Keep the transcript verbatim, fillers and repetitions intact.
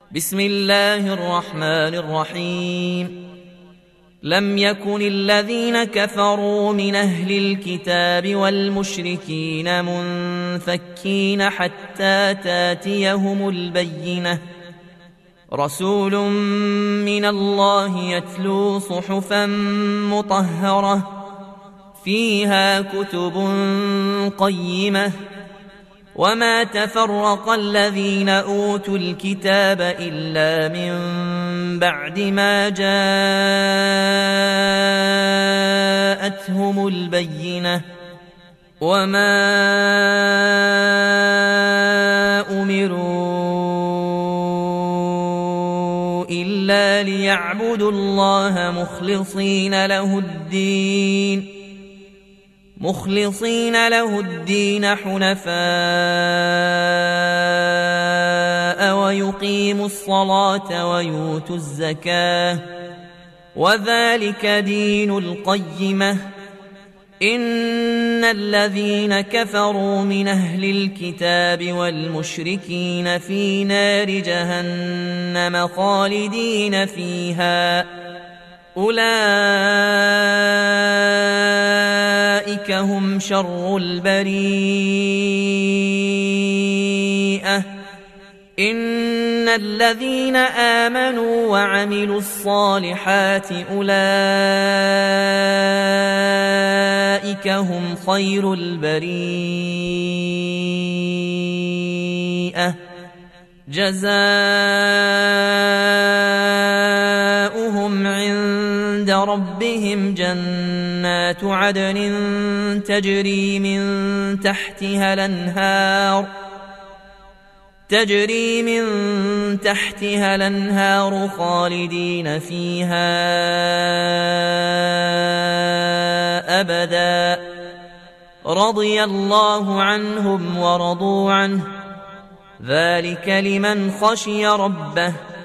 بسم الله الرحمن الرحيم. لم يكن الذين كفروا من أهل الكتاب والمشركين منفكين حتى تاتيهم البينة، رسول من الله يتلو صحفا مطهرة فيها كتب قيمة، وما تفرق الذين أوتوا الكتاب إلا من بعد ما جاءتهم البينة، وما أمروا إلا ليعبدوا الله مخلصين له الدين مخلصين له الدين حنفاء ويقيموا الصلاة ويؤتوا الزكاة، وذلك دين القيمة. إن الذين كفروا من أهل الكتاب والمشركين في نار جهنم خالدين فيها، أولئك هم شر البريئة. إن الذين آمنوا وعملوا الصالحات أولئك هم خير البريئة، جزاؤهم عند ربهم جنات عدن تجري من تحتها الأنهار تجري من تحتها الأنهار خالدين فيها أبدا، رضي الله عنهم ورضوا عنه، ذلك لمن خشي ربه.